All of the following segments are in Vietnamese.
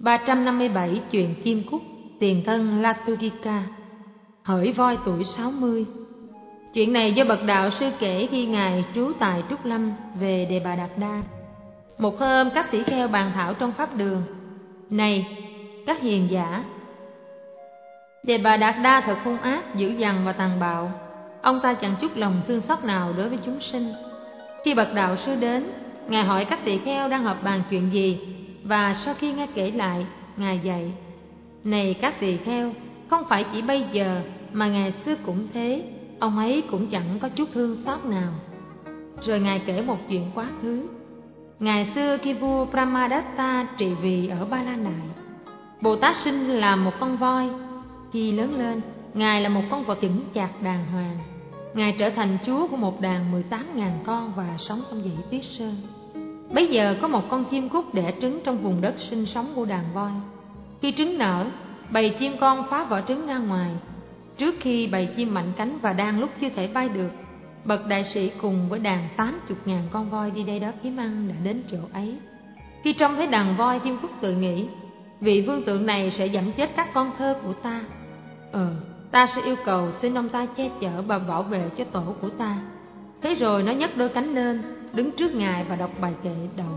357 Chuyện chim cút, tiền thân Latudika. Hỡi voi tuổi 60. Chuyện này do bậc đạo sư kể khi ngài trú tại Trúc Lâm về Đề Bà Đạt Đa. Một hôm các tỷ kheo bàn thảo trong pháp đường: Này các hiền giả, Đề Bà Đạt Đa thật hung ác, dữ dằn và tàn bạo. Ông ta chẳng chút lòng thương xót nào đối với chúng sinh. Khi bậc đạo sư đến, ngài hỏi các tỷ kheo đang họp bàn chuyện gì, và sau khi nghe kể lại, ngài dạy: Này các tỳ kheo, không phải chỉ bây giờ mà ngày xưa cũng thế, ông ấy cũng chẳng có chút thương xót nào. Rồi ngài kể một chuyện quá khứ. Ngày xưa khi vua Brahmadatta trị vì ở Ba La Nại, Bồ Tát sinh làm một con voi. Khi lớn lên, ngài là một con vật chững chạc đàng hoàng. Ngài trở thành chúa của một đàn 18.000 con và sống trong dãy Tuyết Sơn. Bấy giờ có một con chim cút đẻ trứng trong vùng đất sinh sống của đàn voi. Khi trứng nở, bầy chim con phá vỏ trứng ra ngoài. Trước khi bầy chim mạnh cánh và đang lúc chưa thể bay được, bậc đại sĩ cùng với đàn 80.000 con voi đi đây đó kiếm ăn đã đến chỗ ấy. Khi trông thấy đàn voi, chim cút tự nghĩ: Vị vương tượng này sẽ dẫm chết các con thơ của ta. Ta sẽ yêu cầu xin ông ta che chở và bảo vệ cho tổ của ta. Thế rồi nó nhấc đôi cánh lên, đứng trước ngài và đọc bài kệ đầu: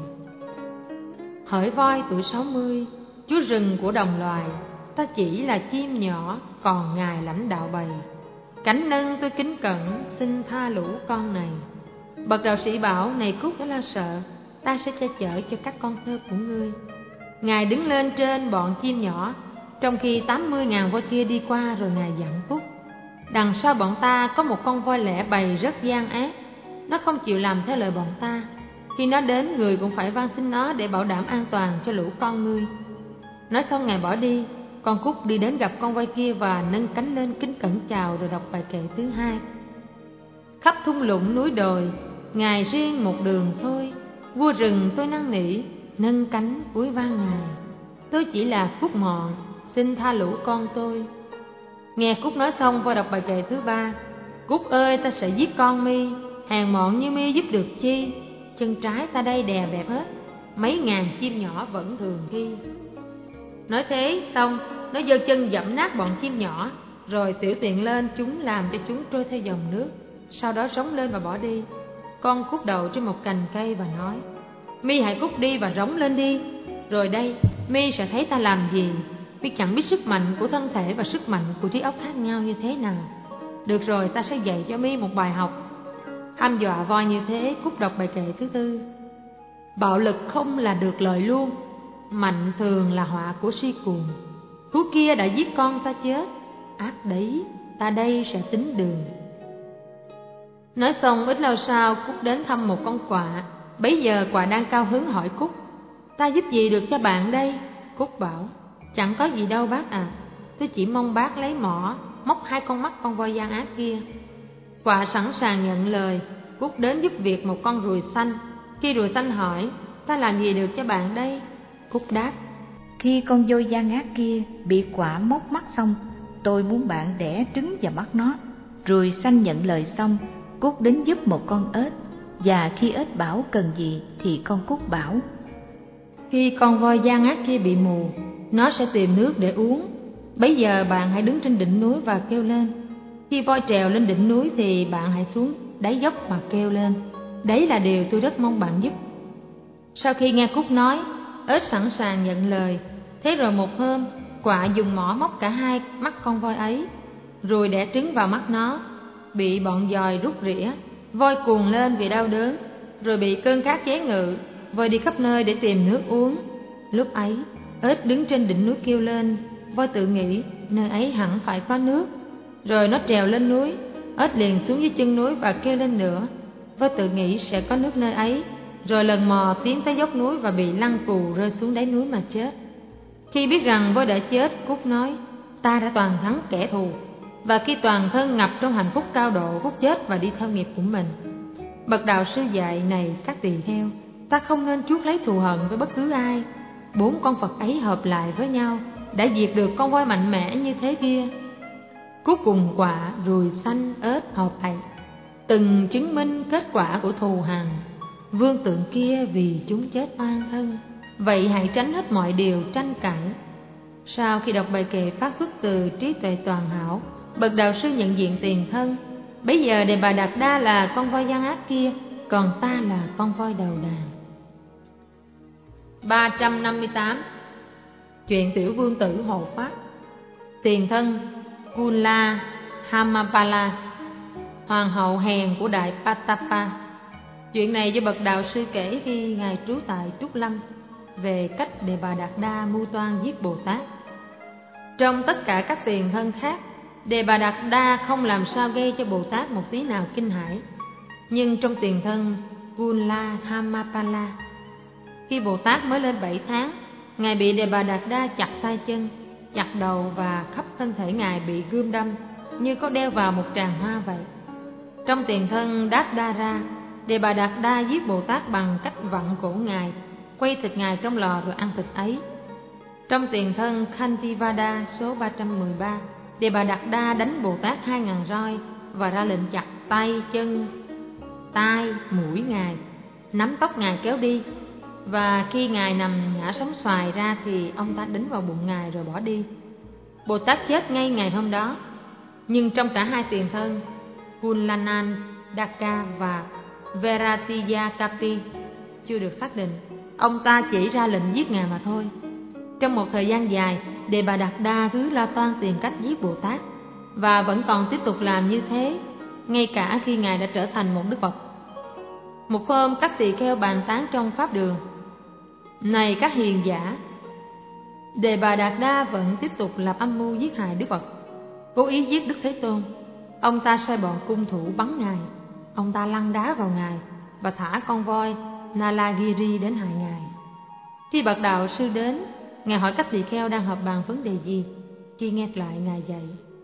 Hỡi voi tuổi 60, chúa rừng của đồng loài, ta chỉ là chim nhỏ, còn ngài lãnh đạo bầy. Cánh nâng tôi kính cẩn, xin tha lũ con này. Bậc đạo sĩ bảo: Này Cút, đã lo sợ, ta sẽ che chở cho các con thơ của ngươi. Ngài đứng lên trên bọn chim nhỏ, trong khi 80.000 voi kia đi qua, rồi ngài dặn Cút: Đằng sau bọn ta có một con voi lẻ bầy rất gian ác. Nó không chịu làm theo lời bọn ta. Khi nó đến, người cũng phải van xin nó để bảo đảm an toàn cho lũ con ngươi. Nói xong ngài bỏ đi. Con Cút đi đến gặp con voi kia và nâng cánh lên kính cẩn chào, rồi đọc bài kệ thứ hai: Khắp thung lũng núi đồi, ngài riêng một đường thôi. Vua rừng tôi năn nỉ, nâng cánh cúi van ngài. Tôi chỉ là Cút mọn, xin tha lũ con tôi. Nghe Cút nói xong, voi đọc bài kệ thứ ba: Cút ơi, ta sẽ giết con mi. Hèn mọn như mi giúp được chi. Chân trái ta đây đè bẹp hết, mấy ngàn chim nhỏ vẫn thường ghi. Nói thế xong, nó giơ chân dẫm nát bọn chim nhỏ, rồi tiểu tiện lên chúng, làm cho chúng trôi theo dòng nước. Sau đó rống lên và bỏ đi. Con Cút đậu trên một cành cây và nói: Mi hãy cút đi và rống lên đi. Rồi đây, mi sẽ thấy ta làm gì. Mi chẳng biết sức mạnh của thân thể và sức mạnh của trí óc khác nhau như thế nào. Được rồi, ta sẽ dạy cho mi một bài học. Hăm dọa voi như thế, Cút đọc bài kệ thứ tư: Bạo lực không là được lợi luôn, mạnh thường là họa của si cuồng. Thú kia đã giết con ta chết, ác đấy, ta đây sẽ tính đường. Nói xong, ít lâu sau, Cút đến thăm một con quạ. Bấy giờ quạ đang cao hứng hỏi Cút: Ta giúp gì được cho bạn đây? Cút bảo: Chẳng có gì đâu bác à, tôi chỉ mong bác lấy mỏ móc hai con mắt con voi gian ác kia. Quạ sẵn sàng nhận lời. Cút đến giúp việc một con ruồi xanh. Khi ruồi xanh hỏi: Ta làm gì được cho bạn đây? Cút đáp: Khi con voi gian ác kia bị quạ móc mắt xong, tôi muốn bạn đẻ trứng vào mắt nó. Ruồi xanh nhận lời xong, Cút đến giúp một con ếch. Và khi ếch bảo cần gì thì con Cút bảo: Khi con voi gian ác kia bị mù, nó sẽ tìm nước để uống. Bấy giờ bạn hãy đứng trên đỉnh núi và kêu lên. Khi voi trèo lên đỉnh núi thì bạn hãy xuống đáy dốc mà kêu lên. Đấy là điều tôi rất mong bạn giúp. Sau khi nghe Cút nói, ếch sẵn sàng nhận lời. Thế rồi một hôm, quạ dùng mỏ móc cả hai mắt con voi ấy. Ruồi đẻ trứng vào mắt nó. Bị bọn giòi rút rỉa, voi cuồng lên vì đau đớn. Rồi bị cơn khát chế ngự, voi đi khắp nơi để tìm nước uống. Lúc ấy, ếch đứng trên đỉnh núi kêu lên. Voi tự nghĩ nơi ấy hẳn phải có nước. Rồi nó trèo lên núi. Ếch liền xuống dưới chân núi và kêu lên nữa. Voi tự nghĩ sẽ có nước nơi ấy. Rồi lần mò tiến tới dốc núi và bị lăn cù rơi xuống đáy núi mà chết. Khi biết rằng voi đã chết, Cút nói: Ta đã toàn thắng kẻ thù. Và khi toàn thân ngập trong hạnh phúc cao độ, Cút chết và đi theo nghiệp của mình. Bậc đạo sư dạy: Này các tỳ kheo, ta không nên chuốc lấy thù hận với bất cứ ai. 4 con Phật ấy hợp lại với nhau đã diệt được con voi mạnh mẽ như thế kia. Cuối cùng quạ, ruồi xanh, ếch hợp lại, từng chứng minh kết quả của thù hằn. Vương tượng kia vì chúng chết oan thân, Vậy hãy tránh hết mọi điều tranh cãi. Sau khi đọc bài kệ phát xuất từ trí tuệ toàn hảo, bậc đạo sư nhận diện tiền thân. Bấy giờ Đề Bà Đạt Đa là con voi gian ác kia, còn ta là con voi đầu đàn. 358. Chuyện tiểu vương tử hộ pháp. Tiền thân Kunla Hamapala, hoàng hậu hèn của Đại Patapa. Chuyện này do bậc đạo sư kể khi ngài trú tại Trúc Lâm, về cách Đề Bà Đạt Đa mưu toan giết Bồ Tát. Trong tất cả các tiền thân khác, Đề Bà Đạt Đa không làm sao gây cho Bồ Tát một tí nào kinh hãi. Nhưng trong tiền thân Kunla Hamapala, khi Bồ Tát mới lên 7 tháng, ngài bị Đề Bà Đạt Đa chặt tay chân, chặt đầu và khắp thân thể ngài bị gươm đâm như có đeo vào một tràng hoa vậy. Trong tiền thân Đát Đa Ra, Đề Bà Đạt Đa giết Bồ Tát bằng cách vặn cổ ngài, quay thịt ngài trong lò rồi ăn thịt ấy. Trong tiền thân Khantivada số 313, Đề Bà Đạt Đa đánh Bồ Tát 2.000 roi và ra lệnh chặt tay, chân, tai, mũi ngài, nắm tóc ngài kéo đi. Và khi ngài nằm ngã sóng xoài ra thì ông ta đánh vào bụng ngài rồi bỏ đi. Bồ Tát chết ngay ngày hôm đó. Nhưng trong cả hai tiền thân Kunlanan Daka và Veratiya Kapi chưa được xác định, ông ta chỉ ra lệnh giết ngài mà thôi. Trong một thời gian dài, Đề Bà Đạt Đa cứ lo toan tìm cách giết Bồ Tát, và vẫn còn tiếp tục làm như thế ngay cả khi ngài đã trở thành một đức Phật. Một hôm, các tỳ kheo bàn tán trong pháp đường: này các hiền giả, Đề Bà Đạt Đa vẫn tiếp tục lập âm mưu giết hại Đức Phật, cố ý giết Đức Thế Tôn. Ông ta sai bọn cung thủ bắn ngài, ông ta lăn đá vào ngài và thả con voi Nalagiri đến hại ngài. Khi bậc đạo sư đến, ngài hỏi các tỳ kheo đang họp bàn vấn đề gì. Khi nghe lại, ngài dạy: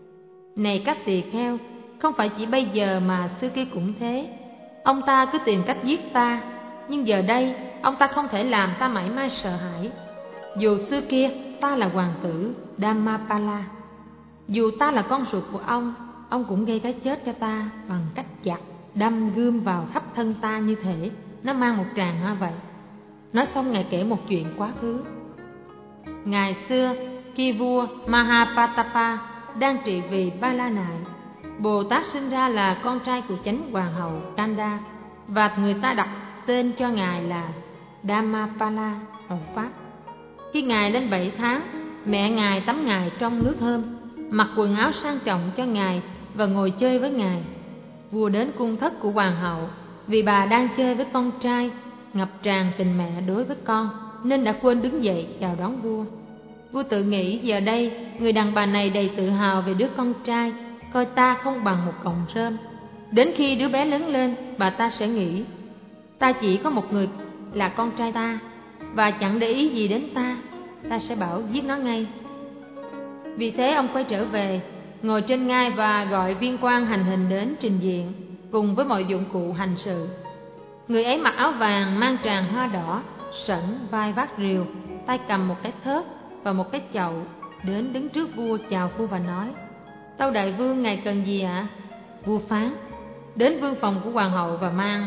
này các tỳ kheo, không phải chỉ bây giờ mà xưa kia cũng thế. Ông ta cứ tìm cách giết ta, nhưng giờ đây ông ta không thể làm ta mảy may sợ hãi. Dù xưa kia ta là hoàng tử Dhammapala, dù ta là con ruột của ông cũng gây cái chết cho ta bằng cách chặt, đâm gươm vào khắp thân ta như thể nó mang một tràng hoa vậy. Nói xong, ngài kể một chuyện quá khứ. Ngày xưa, khi vua Mahapatapa đang trị vì Ba La Nại, Bồ Tát sinh ra là con trai của chánh hoàng hậu Kanda, và người ta đặt tên cho ngài là Dhammapala hộ pháp. Khi ngài lên 7 tháng, mẹ ngài tắm ngài trong nước thơm, mặc quần áo sang trọng cho ngài và ngồi chơi với ngài. Vua đến cung thất của hoàng hậu, vì bà đang chơi với con trai, ngập tràn tình mẹ đối với con, nên đã quên đứng dậy chào đón vua. Vua tự nghĩ giờ đây người đàn bà này đầy tự hào về đứa con trai, coi ta không bằng một cọng rơm. Đến khi đứa bé lớn lên, bà ta sẽ nghĩ ta chỉ có một người là con trai ta, và chẳng để ý gì đến ta sẽ bảo giết nó ngay. Vì thế ông quay trở về, ngồi trên ngai và gọi viên quan hành hình đến trình diện cùng với mọi dụng cụ hành sự. Người ấy mặc áo vàng mang tràng hoa đỏ, sẫm, vai vác rìu, tay cầm một cái thớt và một cái chậu, đến đứng trước vua chào vua và nói: tâu đại vương, ngài cần gì ạ? Vua phán: đến vương phòng của hoàng hậu và mang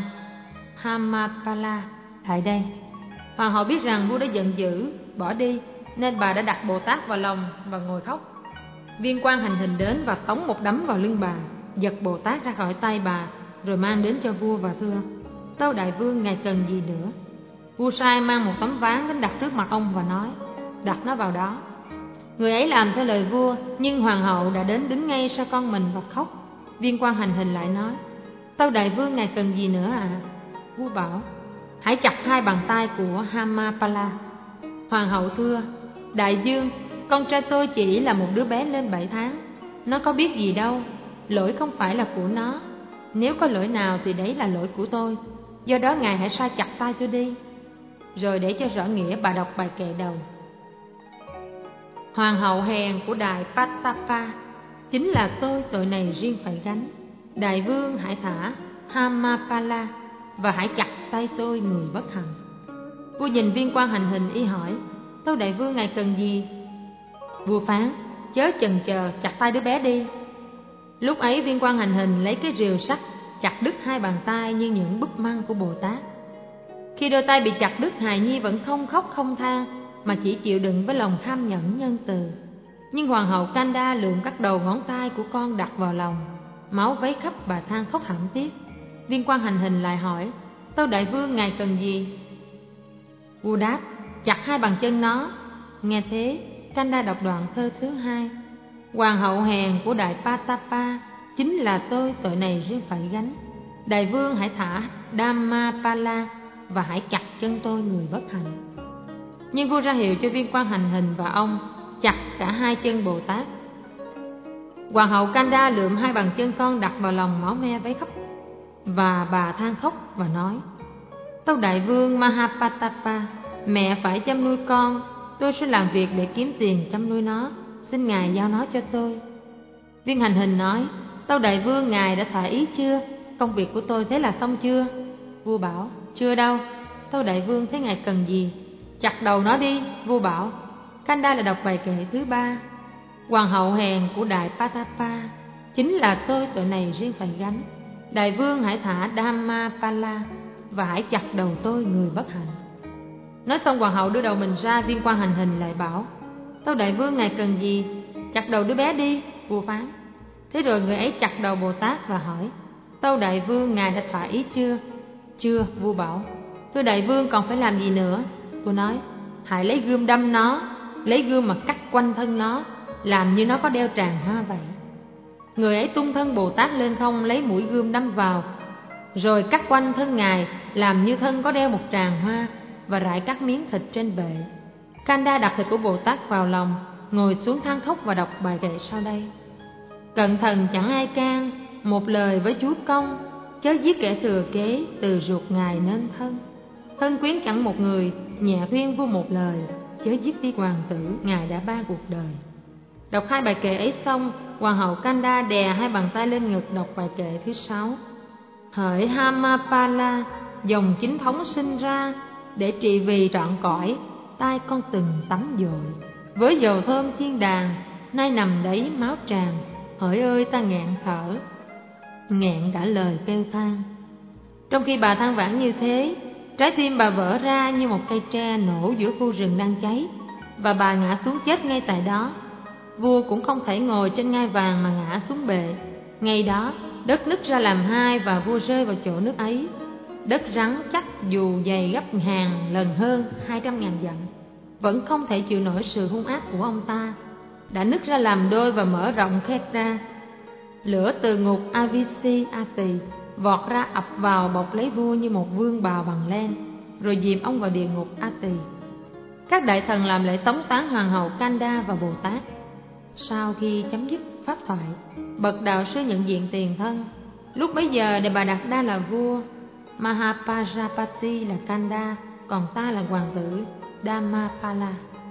Hamapala lại đây. Hoàng hậu biết rằng vua đã giận dữ bỏ đi, nên bà đã đặt Bồ Tát vào lòng và ngồi khóc. Viên quan hành hình đến và tống một đấm vào lưng bà, giật Bồ Tát ra khỏi tay bà, rồi mang đến cho vua và thưa: tâu đại vương, ngài cần gì nữa? Vua sai mang một tấm ván đến đặt trước mặt ông và nói: đặt nó vào đó. Người ấy làm theo lời vua, nhưng hoàng hậu đã đến đứng ngay sau con mình và khóc. Viên quan hành hình lại nói: tâu đại vương, ngài cần gì nữa ạ? Vua bảo: hãy chặt 2 bàn tay của Hamapala. Hoàng hậu thưa: đại vương, con trai tôi chỉ là một đứa bé lên 7 tháng, nó có biết gì đâu, lỗi không phải là của nó. Nếu có lỗi nào thì đấy là lỗi của tôi, do đó ngài hãy sai chặt tay tôi đi. Rồi để cho rõ nghĩa, bà đọc bài kệ đầu: hoàng hậu hèn của Đại Patapa, chính là tôi, tội này riêng phải gánh. Đại vương hãy thả Hamapala và hãy chặt tay tôi, người bất hạnh. Vua nhìn viên quan hành hình y hỏi: tâu đại vương, ngài cần gì? Vua phán: chớ chần chờ, chặt tay đứa bé đi. Lúc ấy viên quan hành hình lấy cái rìu sắt chặt đứt 2 bàn tay như những búp măng của Bồ Tát. Khi đôi tay bị chặt đứt, hài nhi vẫn không khóc không than, mà chỉ chịu đựng với lòng kham nhẫn nhân từ. Nhưng hoàng hậu Kanda lượm các đầu ngón tay của con đặt vào lòng, máu vấy khắp và than khóc thảm thiết. Viên quan hành hình lại hỏi: Tâu đại vương, ngài cần gì? Vua đáp: chặt hai bàn chân nó. Nghe thế, Kanda đọc đoạn thơ thứ hai: Hoàng hậu hèn của Đại Patapa, chính là tôi, tội này riêng phải gánh. Đại vương hãy thả Dhammapala và hãy chặt chân tôi, người bất hạnh. Nhưng vua ra hiệu cho viên quan hành hình và ông chặt cả hai chân Bồ Tát. Hoàng hậu Kanda lượm hai bàn chân con đặt vào lòng, máu me vấy khắp, và bà than khóc và nói: Tâu đại vương Mahapatapa, mẹ phải chăm nuôi con, tôi sẽ làm việc để kiếm tiền chăm nuôi nó, xin ngài giao nó cho tôi. Viên hành hình nói: Tâu đại vương, ngài đã thỏa ý chưa? Công việc của tôi thế là xong chưa? Vua bảo: chưa đâu. Tâu đại vương, thế ngài cần gì? Chặt đầu nó đi. Vua bảo. Kanda lại đọc bài kệ thứ ba: Hoàng hậu hèn của Đại Patapa, chính là tôi, tội này riêng phải gánh. Đại vương hãy thả Dhammapala và hãy chặt đầu tôi, người bất hạnh. Nói xong, hoàng hậu đưa đầu mình ra. Viên quan hành hình lại bảo: Tâu đại vương, ngài cần gì? Chặt đầu đứa bé đi. Vua phán. Thế rồi người ấy chặt đầu Bồ Tát và hỏi: Tâu đại vương, ngài đã thỏa ý chưa? Chưa. Vua bảo: Thưa đại vương, còn phải làm gì nữa? Vua nói: hãy lấy gươm đâm nó, lấy gươm mà cắt quanh thân nó, làm như nó có đeo tràng hoa vậy. Người ấy tung thân Bồ Tát lên không, lấy mũi gươm đâm vào, rồi cắt quanh thân ngài, làm như thân có đeo một tràng hoa, và rải các miếng thịt trên bệ. Kanda đặt thịt của Bồ Tát vào lòng, ngồi xuống than khóc và đọc bài kệ sau đây: Cận thần chẳng ai can, một lời với chúa công, chớ giết kẻ thừa kế, từ ruột ngài nên thân. Thân quyến chẳng một người, nhẹ khuyên vua một lời, chớ giết đi hoàng tử, ngài đã ba cuộc đời. Đọc hai bài kệ ấy xong, hoàng hậu Kanda đè hai bàn tay lên ngực, đọc bài kệ thứ 6: Hỡi Dhammapala, dòng chính thống sinh ra, để trị vì trọn cõi, tai con từng tắm dội. Với dầu thơm thiên đàng, nay nằm đấy máu tràn, hỡi ơi ta nghẹn thở, nghẹn cả lời kêu than. Trong khi bà than vãn như thế, trái tim bà vỡ ra như một cây tre nổ giữa khu rừng đang cháy, và bà ngã xuống chết ngay tại đó. Vua cũng không thể ngồi trên ngai vàng mà ngã xuống bệ. Ngay đó, đất nứt ra làm hai và vua rơi vào chỗ nước ấy. Đất rắn chắc dù dày gấp hàng lần hơn 200.000 dặm, vẫn không thể chịu nổi sự hung ác của ông ta. Đã nứt ra làm đôi và mở rộng khe ra. Lửa từ ngục Avisi Ati vọt ra ập vào, bọc lấy vua như một vương bào bằng len, rồi dìm ông vào địa ngục Ati. Các đại thần làm lễ tống táng hoàng hậu Kanda và Bồ Tát. Sau khi chấm dứt pháp thoại, bậc đạo sư nhận diện tiền thân. Lúc bấy giờ Đề Bà Đạt Đa là vua, Mahapajapati là Kanda, còn ta là hoàng tử Dhammapala.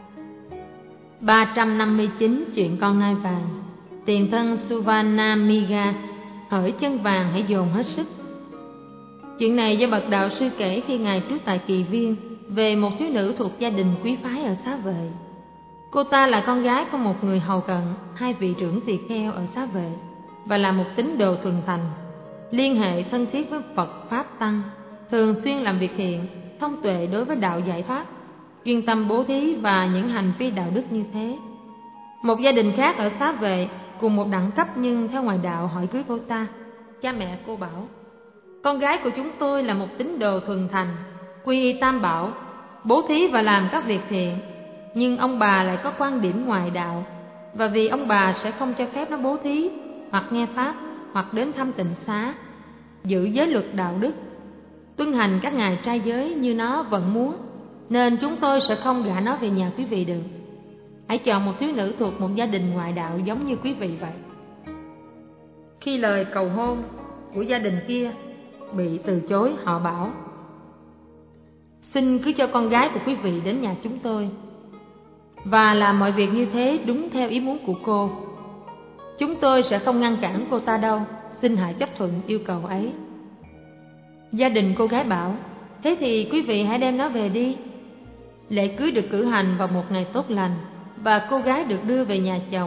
359. Chuyện con nai vàng. Tiền thân Suvarnamiga, hỡi chân vàng hãy dồn hết sức. Chuyện này do bậc đạo sư kể khi ngài trú tại Kỳ Viên, về một thiếu nữ thuộc gia đình quý phái ở Xá Vệ. Cô ta là con gái của một người hầu cận hai vị trưởng tỳ kheo ở Xá Vệ, và là một tín đồ thuần thành, liên hệ thân thiết với Phật Pháp Tăng, thường xuyên làm việc thiện, thông tuệ đối với đạo giải thoát, chuyên tâm bố thí và những hành vi đạo đức như thế. Một gia đình khác ở Xá Vệ cùng một đẳng cấp nhưng theo ngoài đạo hỏi cưới cô ta. Cha mẹ cô bảo: con gái của chúng tôi là một tín đồ thuần thành, quy y Tam Bảo, bố thí và làm các việc thiện, nhưng ông bà lại có quan điểm ngoại đạo, và vì ông bà sẽ không cho phép nó bố thí, hoặc nghe pháp, hoặc đến thăm tịnh xá, giữ giới luật đạo đức, tuân hành các ngày trai giới như nó vẫn muốn, nên chúng tôi sẽ không gả nó về nhà quý vị được. Hãy chọn một thiếu nữ thuộc một gia đình ngoại đạo giống như quý vị vậy. Khi lời cầu hôn của gia đình kia bị từ chối, họ bảo: xin cứ cho con gái của quý vị đến nhà chúng tôi và làm mọi việc như thế đúng theo ý muốn của cô. Chúng tôi sẽ không ngăn cản cô ta đâu, xin hãy chấp thuận yêu cầu ấy. Gia đình cô gái bảo: thế thì quý vị hãy đem nó về đi. Lễ cưới được cử hành vào một ngày tốt lành, và cô gái được đưa về nhà chồng.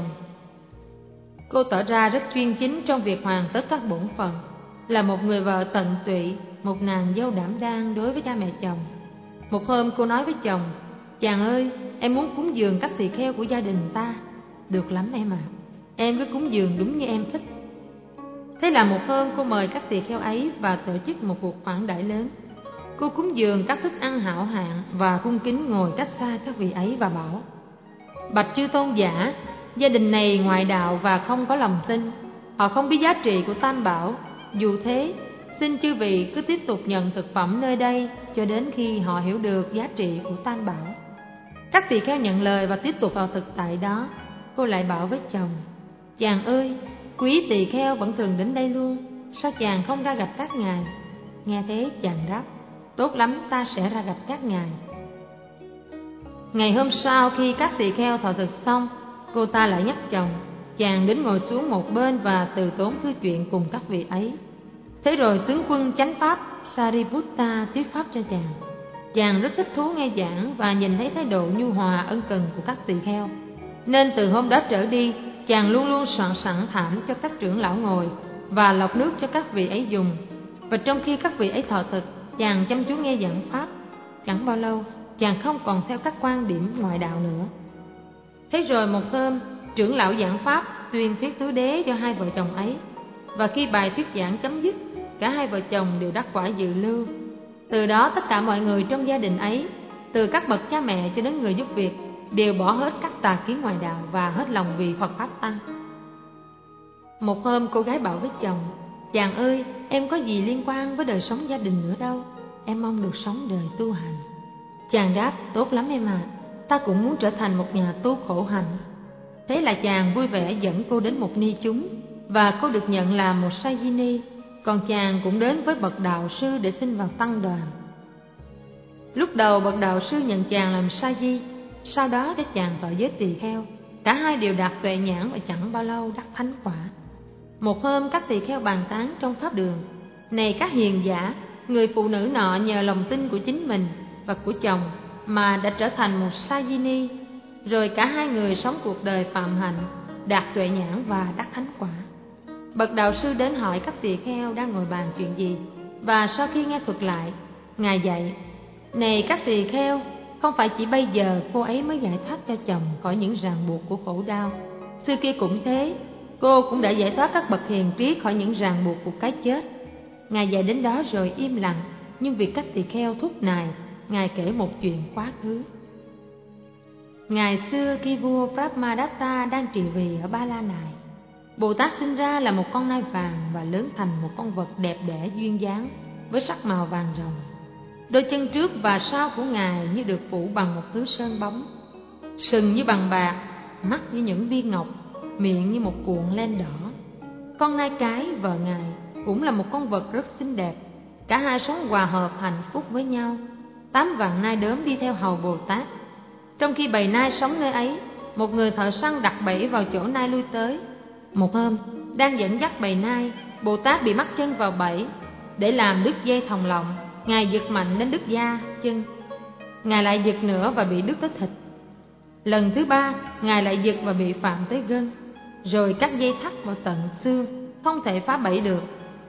Cô tỏ ra rất chuyên chính trong việc hoàn tất các bổn phận, là một người vợ tận tụy, một nàng dâu đảm đang đối với cha mẹ chồng. Một hôm cô nói với chồng: "Chàng ơi, em muốn cúng dường các tỳ kheo của gia đình ta." "Được lắm em ạ, em cứ cúng dường đúng như em thích." Thế là một hôm cô mời các tỳ kheo ấy và tổ chức một cuộc khoản đãi lớn. Cô cúng dường các thức ăn hảo hạng và cung kính ngồi cách xa các vị ấy và bảo: "Bạch chư tôn giả, gia đình này ngoại đạo và không có lòng tin. Họ không biết giá trị của Tam Bảo. Dù thế, xin chư vị cứ tiếp tục nhận thực phẩm nơi đây cho đến khi họ hiểu được giá trị của Tam Bảo." Các tỳ kheo nhận lời và tiếp tục vào thực tại đó. Cô lại bảo với chồng: "Chàng ơi, quý tỳ kheo vẫn thường đến đây luôn, sao chàng không ra gặp các ngài?" Nghe thế chàng đáp: "Tốt lắm, ta sẽ ra gặp các ngài." Ngày hôm sau khi các tỳ kheo thọ thực xong, cô ta lại nhắc chồng. Chàng đến ngồi xuống một bên và từ tốn thư chuyện cùng các vị ấy. Thế rồi tướng quân chánh pháp Sariputta thuyết pháp cho chàng. Chàng rất thích thú nghe giảng và nhìn thấy thái độ nhu hòa ân cần của các tỳ kheo, nên từ hôm đó trở đi, chàng luôn luôn soạn sẵn thảm cho các trưởng lão ngồi và lọc nước cho các vị ấy dùng. Và trong khi các vị ấy thọ thực, chàng chăm chú nghe giảng pháp. Chẳng bao lâu, chàng không còn theo các quan điểm ngoại đạo nữa. Thế rồi một hôm, trưởng lão giảng pháp tuyên thuyết tứ đế cho hai vợ chồng ấy. Và khi bài thuyết giảng chấm dứt, cả hai vợ chồng đều đắc quả dự lưu. Từ đó tất cả mọi người trong gia đình ấy, từ các bậc cha mẹ cho đến người giúp việc, đều bỏ hết các tà kiến ngoại đạo và hết lòng vì Phật pháp tăng. Một hôm cô gái bảo với chồng: "Chàng ơi, em có gì liên quan với đời sống gia đình nữa đâu. Em mong được sống đời tu hành." Chàng đáp: "Tốt lắm em ạ, ta cũng muốn trở thành một nhà tu khổ hạnh." Thế là chàng vui vẻ dẫn cô đến một ni chúng, và cô được nhận làm một sa di ni. Còn chàng cũng đến với bậc đạo sư để xin vào tăng đoàn. Lúc đầu bậc đạo sư nhận chàng làm sa di, sau đó cho chàng vào giới tỳ kheo. Cả hai đều đạt tuệ nhãn và chẳng bao lâu đắc thánh quả. Một hôm các tỳ kheo bàn tán trong pháp đường: "Này các hiền giả, người phụ nữ nọ nhờ lòng tin của chính mình và của chồng mà đã trở thành một sa di ni, rồi cả hai người sống cuộc đời phạm hạnh, đạt tuệ nhãn và đắc thánh quả." Bậc đạo sư đến hỏi các tỳ kheo đang ngồi bàn chuyện gì, và sau khi nghe thuật lại, ngài dạy: "Này các tỳ kheo, không phải chỉ bây giờ cô ấy mới giải thoát cho chồng khỏi những ràng buộc của khổ đau. Xưa kia cũng thế, cô cũng đã giải thoát các bậc hiền trí khỏi những ràng buộc của cái chết." Ngài dạy đến đó rồi im lặng, nhưng việc các tỳ kheo thúc nài, ngài kể một chuyện quá khứ. Ngày xưa khi vua Brahmadatta đang trị vì ở Ba La Nại, Bồ Tát sinh ra là một con nai vàng và lớn thành một con vật đẹp đẽ duyên dáng với sắc màu vàng ròng. Đôi chân trước và sau của ngài như được phủ bằng một thứ sơn bóng, sừng như bằng bạc, mắt như những viên ngọc, miệng như một cuộn len đỏ. Con nai cái vợ ngài cũng là một con vật rất xinh đẹp. Cả hai sống hòa hợp hạnh phúc với nhau. 8 vạn nai đốm đi theo hầu Bồ Tát. Trong khi bầy nai sống nơi ấy, một người thợ săn đặt bẫy vào chỗ nai lui tới. Một hôm, đang dẫn dắt bầy nai, Bồ Tát bị mắc chân vào bẫy. Để làm đứt dây thòng lọng, ngài giật mạnh đến đứt da, chân. Ngài lại giật nữa và bị đứt tới thịt. Lần thứ 3, ngài lại giật và bị phạm tới gân. Rồi cắt dây thắt vào tận xương, không thể phá bẫy được.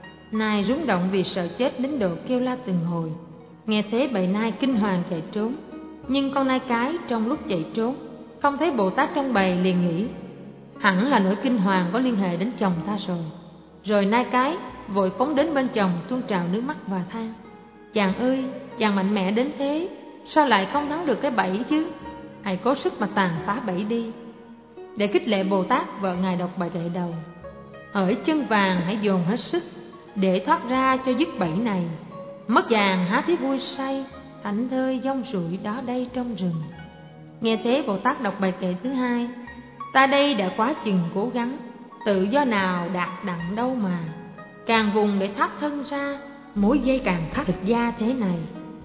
Nai rúng động vì sợ chết đến độ kêu la từng hồi. Nghe thế bầy nai kinh hoàng chạy trốn. Nhưng con nai cái trong lúc chạy trốn, không thấy Bồ Tát trong bầy liền nghĩ: hẳn là nỗi kinh hoàng có liên hệ đến chồng ta rồi. Rồi nai cái vội phóng đến bên chồng, tuôn trào nước mắt và than: "Chàng ơi, chàng mạnh mẽ đến thế, sao lại không thắng được cái bẫy chứ? Hãy cố sức mà tàn phá bẫy đi." Để khích lệ Bồ Tát, vợ ngài đọc bài kệ đầu: "Hỡi chân vàng, hãy dồn hết sức để thoát ra cho dứt bẫy này. Mất vàng há thấy vui say, thảnh thơi dông rủi đó đây trong rừng." Nghe thế Bồ Tát đọc bài kệ thứ 2: "Ta đây đã quá chừng cố gắng, tự do nào đạt đặng đâu mà. Càng vùng để thắt thân ra, mối dây càng thắt thịt da thế này."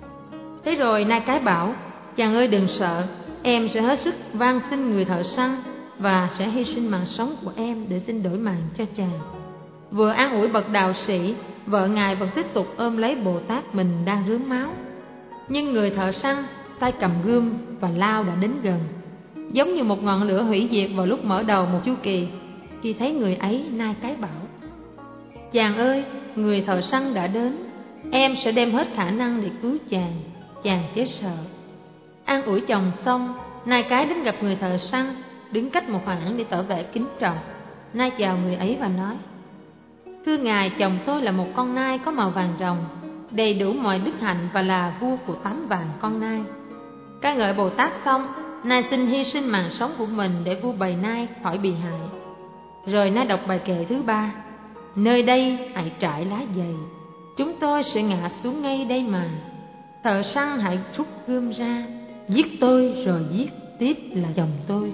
Thế rồi nai cái bảo: "Chàng ơi đừng sợ, em sẽ hết sức van xin người thợ săn và sẽ hy sinh mạng sống của em để xin đổi mạng cho chàng." Vừa an ủi bậc đạo sĩ, vợ ngài vẫn tiếp tục ôm lấy Bồ Tát mình đang rướm máu. Nhưng người thợ săn tay cầm gươm và lao đã đến gần, giống như một ngọn lửa hủy diệt vào lúc mở đầu một chu kỳ. Khi thấy người ấy, nai cái bảo: "Chàng ơi, người thợ săn đã đến, Em sẽ đem hết khả năng để cứu chàng. Chàng chớ sợ. An ủi chồng xong, nai cái đến gặp người thợ săn, đứng cách một khoảng để tỏ vẻ kính trọng. Nai chào người ấy và nói: Thưa ngài, chồng tôi là một con nai có màu vàng ròng, đầy đủ mọi đức hạnh và là vua của 8 vạn con nai. Ca ngợi Bồ Tát xong, nai xin hy sinh mạng sống của mình để vua bầy nai khỏi bị hại. Rồi nai đọc bài kệ thứ 3: Nơi đây hãy trải lá dày, chúng tôi sẽ ngã xuống ngay đây mà. Thợ săn hãy rút gươm ra, giết tôi rồi giết tiếp là chồng tôi.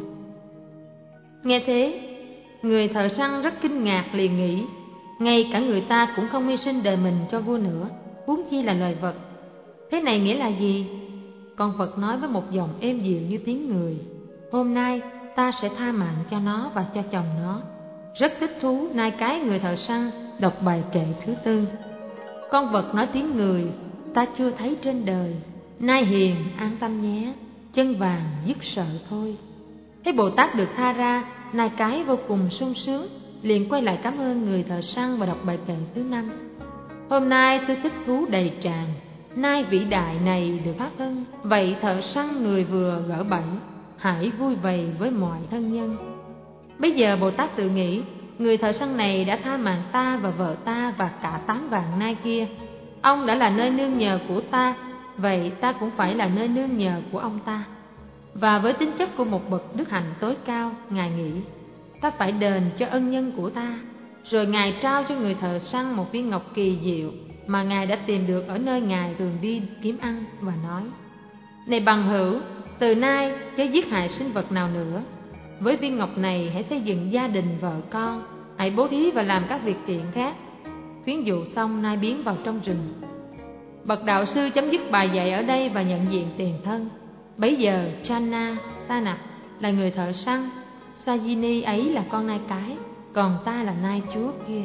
Nghe thế, người thợ săn rất kinh ngạc, liền nghĩ ngay cả người ta cũng không hy sinh đời mình cho vua nữa, huống chi là loài vật. Thế này nghĩa là gì? Con vật nói với một giọng êm dịu như tiếng người: Hôm nay ta sẽ tha mạng cho nó và cho chồng nó. Rất thích thú, nai cái người thợ săn đọc bài kệ thứ 4: Con vật nói tiếng người, ta chưa thấy trên đời. Nai hiền an tâm nhé, chân vàng dứt sợ thôi. Thấy Bồ Tát được tha ra, nai cái vô cùng sung sướng, liền quay lại cảm ơn người thợ săn và đọc bài kệ thứ 5: Hôm nay tôi thích thú đầy tràn, nai vĩ đại này được phát ân. Vậy thợ săn người vừa gỡ bẫy, hãy vui vầy với mọi thân nhân. Bây giờ Bồ Tát tự nghĩ, người thợ săn này đã tha mạng ta và vợ ta và cả 8 vạn nai kia. Ông đã là nơi nương nhờ của ta, vậy ta cũng phải là nơi nương nhờ của ông ta. Và với tính chất của một bậc đức hạnh tối cao, Ngài nghĩ ta phải đền cho ân nhân của ta. Rồi Ngài trao cho người thợ săn một viên ngọc kỳ diệu mà Ngài đã tìm được ở nơi Ngài thường đi kiếm ăn, và nói: Này bằng hữu, từ nay chớ giết hại sinh vật nào nữa. Với viên ngọc này hãy xây dựng gia đình vợ con, hãy bố thí và làm các việc thiện khác. Khuyến dụ xong, nai biến vào trong rừng. Bậc đạo sư chấm dứt bài dạy ở đây và nhận diện tiền thân. Bấy giờ Channa Sanak là người thợ săn, Sajini ấy là con nai cái, còn ta là nai chúa kia.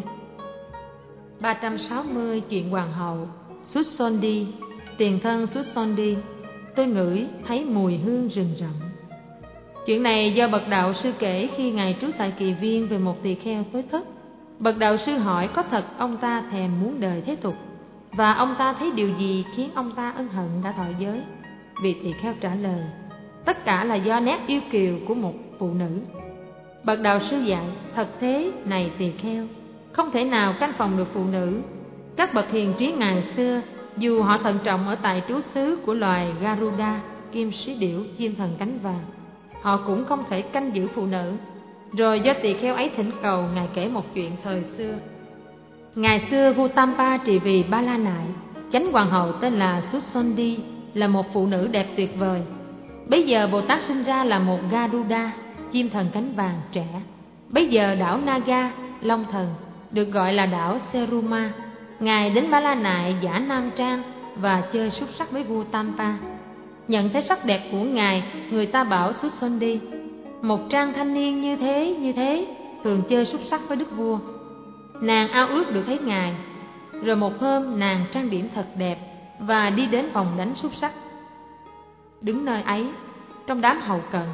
360. Chuyện hoàng hậu Susondi. Tiền thân Susondi. Tôi ngửi thấy mùi hương rừng rậm. Chuyện này do bậc đạo sư kể khi Ngài trú tại Kỳ Viên về một tỳ kheo tối thất. Bậc đạo sư hỏi có thật ông ta thèm muốn đời thế tục, và ông ta thấy điều gì khiến ông ta ân hận đã thọ giới. Vị tỳ kheo trả lời: tất cả là do nét yêu kiều của một phụ nữ. Bậc đạo sư dạy: thật thế này tỳ kheo, không thể nào canh phòng được phụ nữ. Các bậc hiền trí ngày xưa, dù họ thận trọng ở tại trú xứ của loài Garuda, kim sĩ điểu, chim thần cánh vàng, họ cũng không thể canh giữ phụ nữ. Rồi do tỳ kheo ấy thỉnh cầu, Ngài kể một chuyện thời xưa. Ngày xưa vua Tampa trị vì Ba La Nại, chánh hoàng hậu tên là Susondi là một phụ nữ đẹp tuyệt vời. Bấy giờ Bồ Tát sinh ra là một Garuda, chim thần cánh vàng trẻ. Bấy giờ đảo Naga, Long Thần, được gọi là đảo Seruma, Ngài đến Ba La Nại giả nam trang và chơi xúc sắc với vua Tampa. Nhận thấy sắc đẹp của Ngài, người ta bảo Susondi: một trang thanh niên như thế thường chơi xúc sắc với đức vua. Nàng ao ước được thấy Ngài. Rồi một hôm nàng trang điểm thật đẹp và đi đến phòng đánh xúc sắc. Đứng nơi ấy trong đám hầu cận,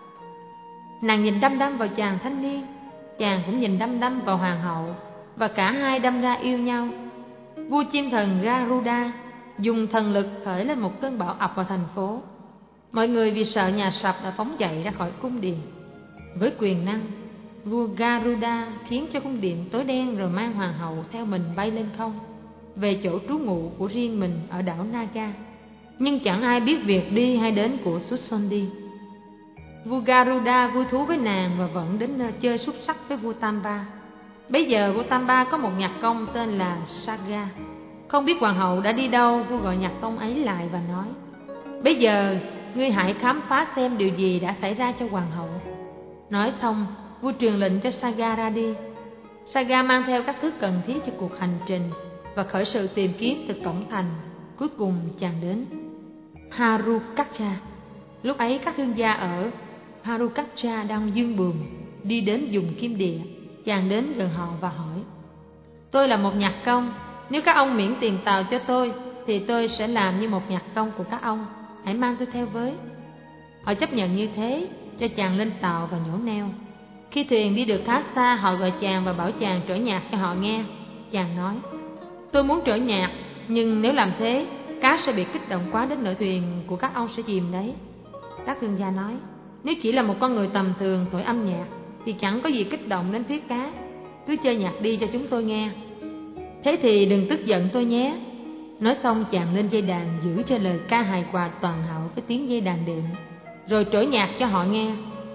nàng nhìn đăm đăm vào chàng thanh niên, chàng cũng nhìn đăm đăm vào hoàng hậu, và cả hai đâm ra yêu nhau. Vua chim thần Garuda dùng thần lực khởi lên một cơn bão ập vào thành phố. Mọi người vì sợ nhà sập đã phóng chạy ra khỏi cung điện. Với quyền năng, vua Garuda khiến cho cung điện tối đen, rồi mang hoàng hậu theo mình bay lên không, về chỗ trú ngụ của riêng mình ở đảo Naga. Nhưng chẳng ai biết việc đi hay đến của Susondi. Vua Garuda vui thú với nàng và vẫn đến nơi chơi xúc sắc với vua Tampa. Bấy giờ vua Tampa có một nhạc công tên là Saga. Không biết hoàng hậu đã đi đâu, vua gọi nhạc công ấy lại và nói: bây giờ ngươi hãy khám phá xem điều gì đã xảy ra cho hoàng hậu. Nói xong, vua truyền lệnh cho Saga ra đi. Saga mang theo các thứ cần thiết cho cuộc hành trình và khởi sự tìm kiếm từ cổng thành. Cuối cùng chàng đến Harukacha. Lúc ấy các thương gia ở Harukacha đang dương buồm đi đến vùng kim địa. Chàng đến gần họ và hỏi: tôi là một nhạc công, nếu các ông miễn tiền tàu cho tôi thì tôi sẽ làm như một nhạc công của các ông, hãy mang tôi theo với. Họ chấp nhận như thế, cho chàng lên tàu và nhổ neo. Khi thuyền đi được khá xa, họ gọi chàng và bảo chàng trổ nhạc cho họ nghe. Chàng nói: tôi muốn trổ nhạc, Nhưng nếu làm thế, cá sẽ bị kích động quá đến nỗi thuyền của các ông sẽ chìm đấy. Các thương gia nói, nếu chỉ là một con người tầm thường thổi âm nhạc thì chẳng có gì kích động đến phía cá. Cứ chơi nhạc đi cho chúng tôi nghe. Thế thì đừng tức giận tôi nhé. Nói xong chàng lên dây đàn giữ cho lời ca hài hòa toàn hậu với tiếng dây đàn điện, rồi trỗi nhạc cho họ nghe.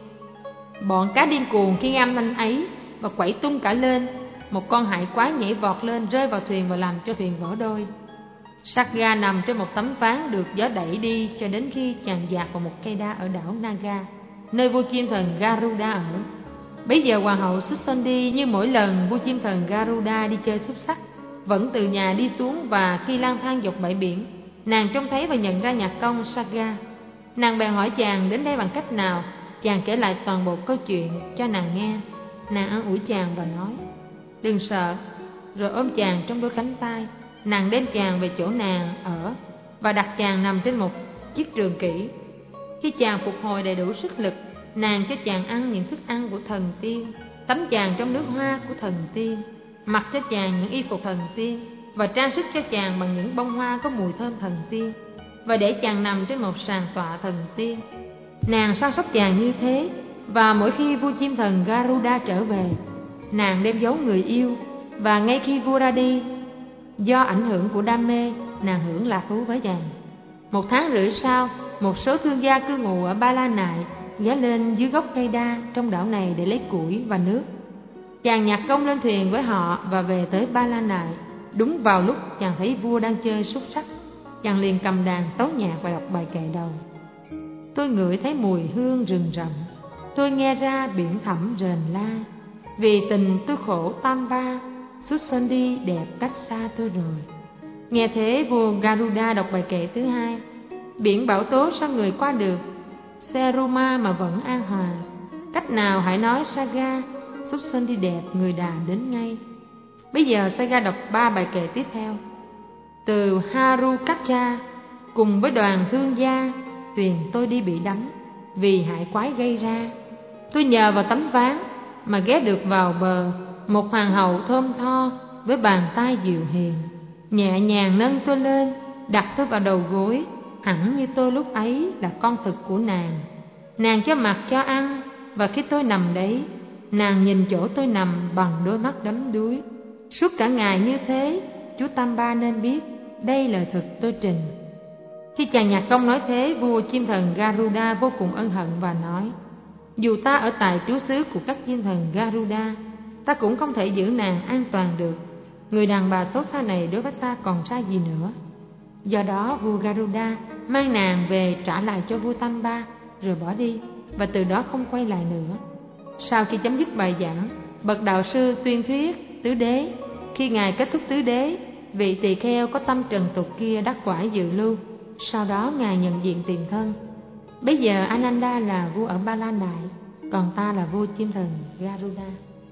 Bọn cá điên cuồng khi nghe âm thanh ấy và quẩy tung cả lên. Một con hải quái nhảy vọt lên rơi vào thuyền và làm cho thuyền vỡ đôi. Saga nằm trên một tấm ván được gió đẩy đi cho đến khi chàng dạt vào một cây đa ở đảo Naga, nơi vua chim thần Garuda ở. Bấy giờ hoàng hậu Susondi như mỗi lần vua chim thần Garuda đi chơi xúc xắc, vẫn từ nhà đi xuống, và khi lang thang dọc bãi biển, nàng trông thấy và nhận ra nhạc công Saga. Nàng bèn hỏi chàng đến đây bằng cách nào. Chàng kể lại toàn bộ câu chuyện cho nàng nghe. Nàng an ủi chàng và nói, đừng sợ, rồi ôm chàng trong đôi cánh tay. Nàng đem chàng về chỗ nàng ở và đặt chàng nằm trên một chiếc trường kỷ. Khi chàng phục hồi đầy đủ sức lực, nàng cho chàng ăn những thức ăn của thần tiên, tắm chàng trong nước hoa của thần tiên, mặc cho chàng những y phục thần tiên, và trang sức cho chàng bằng những bông hoa có mùi thơm thần tiên, và để chàng nằm trên một sàn tọa thần tiên. Nàng săn sóc chàng như thế, và mỗi khi vua chim thần Garuda trở về, nàng đem giấu người yêu. Và ngay khi vua ra đi, do ảnh hưởng của đam mê, nàng hưởng lạc thú với chàng. 1 tháng rưỡi sau, một số thương gia cư ngụ ở Ba La Nại ghé lên dưới gốc cây đa trong đảo này để lấy củi và nước. Chàng nhặt công lên thuyền với họ và về tới Ba La Nại. Đúng vào lúc chàng thấy vua đang chơi xúc xắc, chàng liền cầm đàn tấu nhạc và đọc bài kệ đầu. Tôi ngửi thấy mùi hương rừng rậm, tôi nghe ra biển thẳm rền la. Vì tình tôi khổ tam ba, Susondi đẹp cách xa tôi rồi. Nghe thế vua Garuda đọc bài kệ thứ hai. Biển bão tố sao người qua được, Seruma mà vẫn an hòa. Cách nào hãy nói Saga, Susondi đẹp người đà đến ngay. Bây giờ Saga đọc 3 bài kệ tiếp theo. Từ Harukacha, cùng với đoàn thương gia, thuyền tôi đi bị đắm vì hải quái gây ra. Tôi nhờ vào tấm ván mà ghé được vào bờ. Một hoàng hậu thơm tho với bàn tay dịu hiền, nhẹ nhàng nâng tôi lên, đặt tôi vào đầu gối, hẳn như tôi lúc ấy là con thực của nàng. Nàng cho mặc cho ăn, và khi tôi nằm đấy, nàng nhìn chỗ tôi nằm bằng đôi mắt đắm đuối. Suốt cả ngày như thế, chú Tam Ba nên biết đây là thực tôi trình. Khi chàng nhạc công nói thế, vua chim thần Garuda vô cùng ân hận và nói, dù ta ở tại trú xứ của các chim thần Garuda, ta cũng không thể giữ nàng an toàn được. Người đàn bà xấu xa này đối với ta còn sai gì nữa. Do đó vua Garuda mang nàng về trả lại cho vua Tam Ba, rồi bỏ đi, và từ đó không quay lại nữa. Sau khi chấm dứt bài giảng, bậc đạo sư tuyên thuyết tứ đế. Khi ngài kết thúc tứ đế, vị tỳ kheo có tâm trần tục kia đắc quả dự lưu. Sau đó ngài nhận diện tiền thân. Bây giờ Ananda là vua ở Ba La Nại, còn ta là vua chim thần Garuda.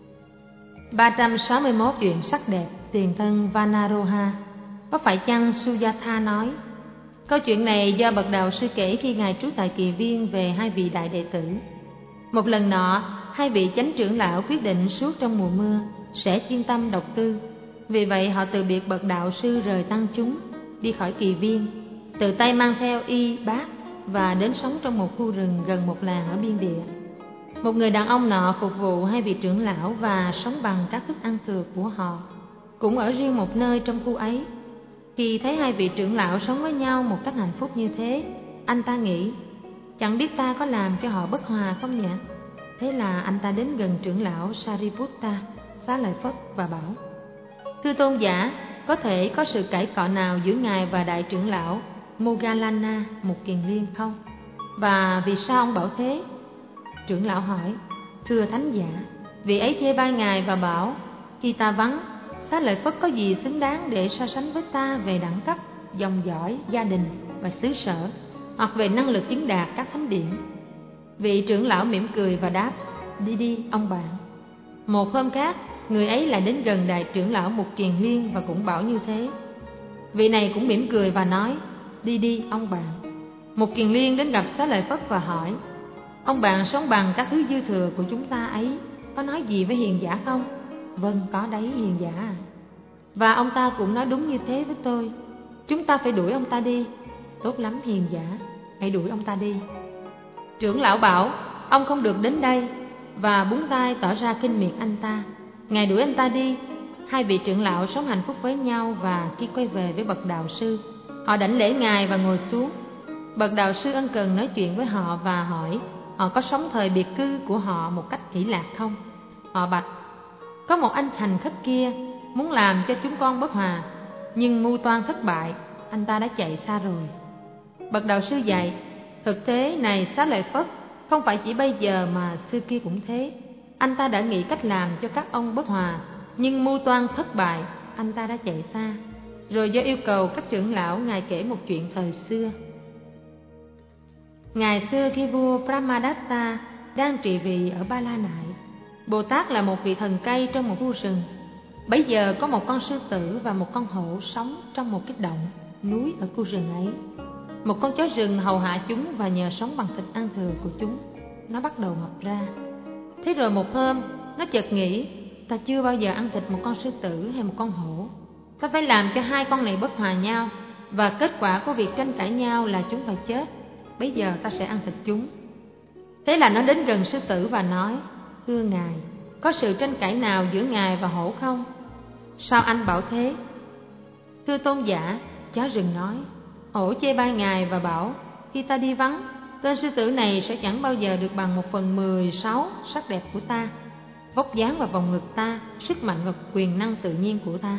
361 chuyện sắc đẹp tiền thân Vanaroha. Có phải chăng Sujatha nói? Câu chuyện này do bậc đạo sư kể khi ngài trú tại Kỳ Viên về 2 vị đại đệ tử. Một lần nọ, 2 vị chánh trưởng lão quyết định suốt trong mùa mưa sẽ chuyên tâm độc tư. Vì vậy họ từ biệt bậc đạo sư rời tăng chúng, đi khỏi Kỳ Viên, tự tay mang theo y bát và đến sống trong một khu rừng gần một làng ở biên địa. Một người đàn ông nọ phục vụ 2 vị trưởng lão và sống bằng các thức ăn thừa của họ, cũng ở riêng một nơi trong khu ấy. Khi thấy 2 vị trưởng lão sống với nhau một cách hạnh phúc như thế, anh ta nghĩ, chẳng biết ta có làm cho họ bất hòa không nhỉ? Thế là anh ta đến gần trưởng lão Sariputta, xá lợi Phất và bảo, thưa tôn giả, có thể có sự cãi cọ nào giữa ngài và đại trưởng lão Moggallana, một kiền liên không? Và vì sao ông bảo thế? Trưởng lão hỏi, thưa thánh giả, vị ấy chê bai ngài và bảo, khi ta vắng, xá lợi Phất có gì xứng đáng để so sánh với ta về đẳng cấp, dòng dõi, gia đình và xứ sở, hoặc về năng lực chứng đạt các thánh điển? Vị trưởng lão mỉm cười và đáp, đi đi ông bạn. Một hôm khác, người ấy lại đến gần đại trưởng lão Mục Kiền Liên và cũng bảo như thế. Vị này cũng mỉm cười và nói, đi đi ông bạn. Mục Kiền Liên đến gặp xá lợi Phất và hỏi, ông bạn sống bằng các thứ dư thừa của chúng ta ấy, có nói gì với hiền giả không? Vâng, có đấy hiền giả. Và ông ta cũng nói đúng như thế với tôi. Chúng ta phải đuổi ông ta đi. Tốt lắm hiền giả, hãy đuổi ông ta đi. Trưởng lão bảo ông không được đến đây, và búng tay tỏ ra khinh miệt anh ta. Ngài đuổi anh ta đi. Hai vị trưởng lão sống hạnh phúc với nhau, và khi quay về với bậc đạo sư, họ đảnh lễ ngài và ngồi xuống. Bậc đạo sư ân cần nói chuyện với họ và hỏi họ có sống thời biệt cư của họ một cách hỷ lạc không. Họ bạch: có một anh hành khất kia muốn làm cho chúng con bất hòa, nhưng mưu toan thất bại, anh ta đã chạy xa rồi. Bậc đạo sư dạy: thực tế này Xá Lợi Phất, không phải chỉ bây giờ mà xưa kia cũng thế. Anh ta đã nghĩ cách làm cho các ông bất hòa, nhưng mưu toan thất bại, anh ta đã chạy xa. Rồi do yêu cầu các trưởng lão, ngài kể một chuyện thời xưa. Ngày xưa khi vua Brahmadatta đang trị vì ở Ba La Nại, Bồ Tát là một vị thần cây trong một khu rừng. Bấy giờ có một con sư tử và một con hổ sống trong một cái động núi ở khu rừng ấy. Một con chó rừng hầu hạ chúng, và nhờ sống bằng thịt ăn thừa của chúng, nó bắt đầu mập ra. Thế rồi một hôm, nó chợt nghĩ: ta chưa bao giờ ăn thịt một con sư tử hay một con hổ. Ta phải làm cho hai con này bất hòa nhau, và kết quả của việc tranh cãi nhau là chúng phải chết. Bây giờ ta sẽ ăn thịt chúng. Thế là nó đến gần sư tử và nói: thưa ngài, có sự tranh cãi nào giữa ngài và hổ không? Sao anh bảo thế? Thưa tôn giả, chó rừng nói, hổ chê bai ngài và bảo: khi ta đi vắng, tên sư tử này sẽ chẳng bao giờ được bằng 1/16 sắc đẹp của ta, vóc dáng và vòng ngực ta, sức mạnh và quyền năng tự nhiên của ta.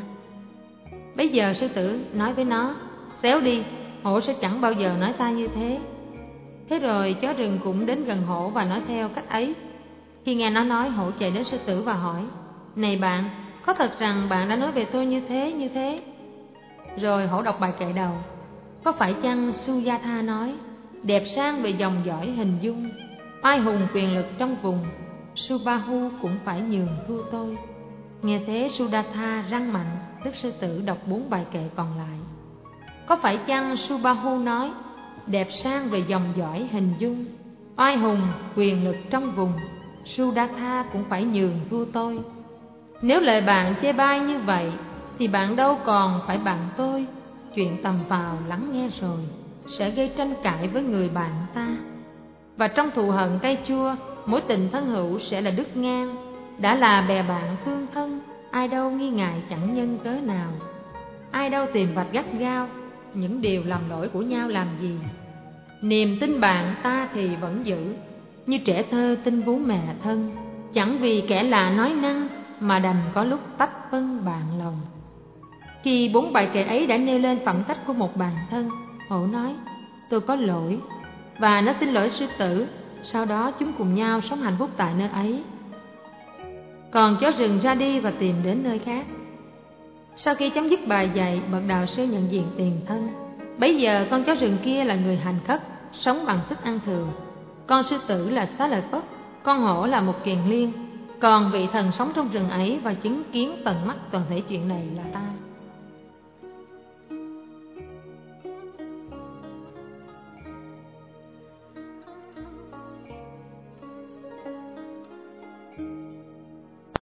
Bây giờ sư tử nói với nó: xéo đi, hổ sẽ chẳng bao giờ nói ta như thế. Thế rồi chó rừng cũng đến gần hổ và nói theo cách ấy. Khi nghe nó nói, hổ chạy đến sư tử và hỏi: này bạn, có thật rằng bạn đã nói về tôi như thế? Rồi hổ đọc bài kệ đầu. Có phải chăng Sujatha nói: đẹp sang về dòng dõi hình dung, oai hùng quyền lực trong vùng, Subahu cũng phải nhường thua tôi. Nghe thế Sudatha răng mạnh, tức sư tử đọc 4 bài kệ còn lại. Có phải chăng Subahu nói: đẹp sang về dòng dõi hình dung, oai hùng quyền lực trong vùng, Sudatha cũng phải nhường thua tôi. Nếu lời bạn chê bai như vậy, thì bạn đâu còn phải bạn tôi. Chuyện tầm vào lắng nghe rồi sẽ gây tranh cãi với người bạn ta, và trong thù hận cay chua, mối tình thân hữu sẽ là đứt ngang. Đã là bè bạn thương thân, ai đâu nghi ngại chẳng nhân cớ nào, ai đâu tìm vạch gắt gao những điều làm lỗi của nhau làm gì. Niềm tin bạn ta thì vẫn giữ, như trẻ thơ tin bố mẹ thân, chẳng vì kẻ lạ nói năng mà đành có lúc tách phân bạn lòng. Khi 4 bài kệ ấy đã nêu lên phẩm cách của một bạn thân, hổ nói: tôi có lỗi, và nó xin lỗi sư tử. Sau đó chúng cùng nhau sống hạnh phúc tại nơi ấy. Còn chó rừng ra đi và tìm đến nơi khác. Sau khi chấm dứt bài dạy, bậc đạo sư nhận diện tiền thân. Bấy giờ con chó rừng kia là người hành khất, sống bằng thức ăn thừa. Con sư tử là Xá Lợi Phất, con hổ là một kiền liên. Còn vị thần sống trong rừng ấy và chứng kiến tận mắt toàn thể chuyện này là ta.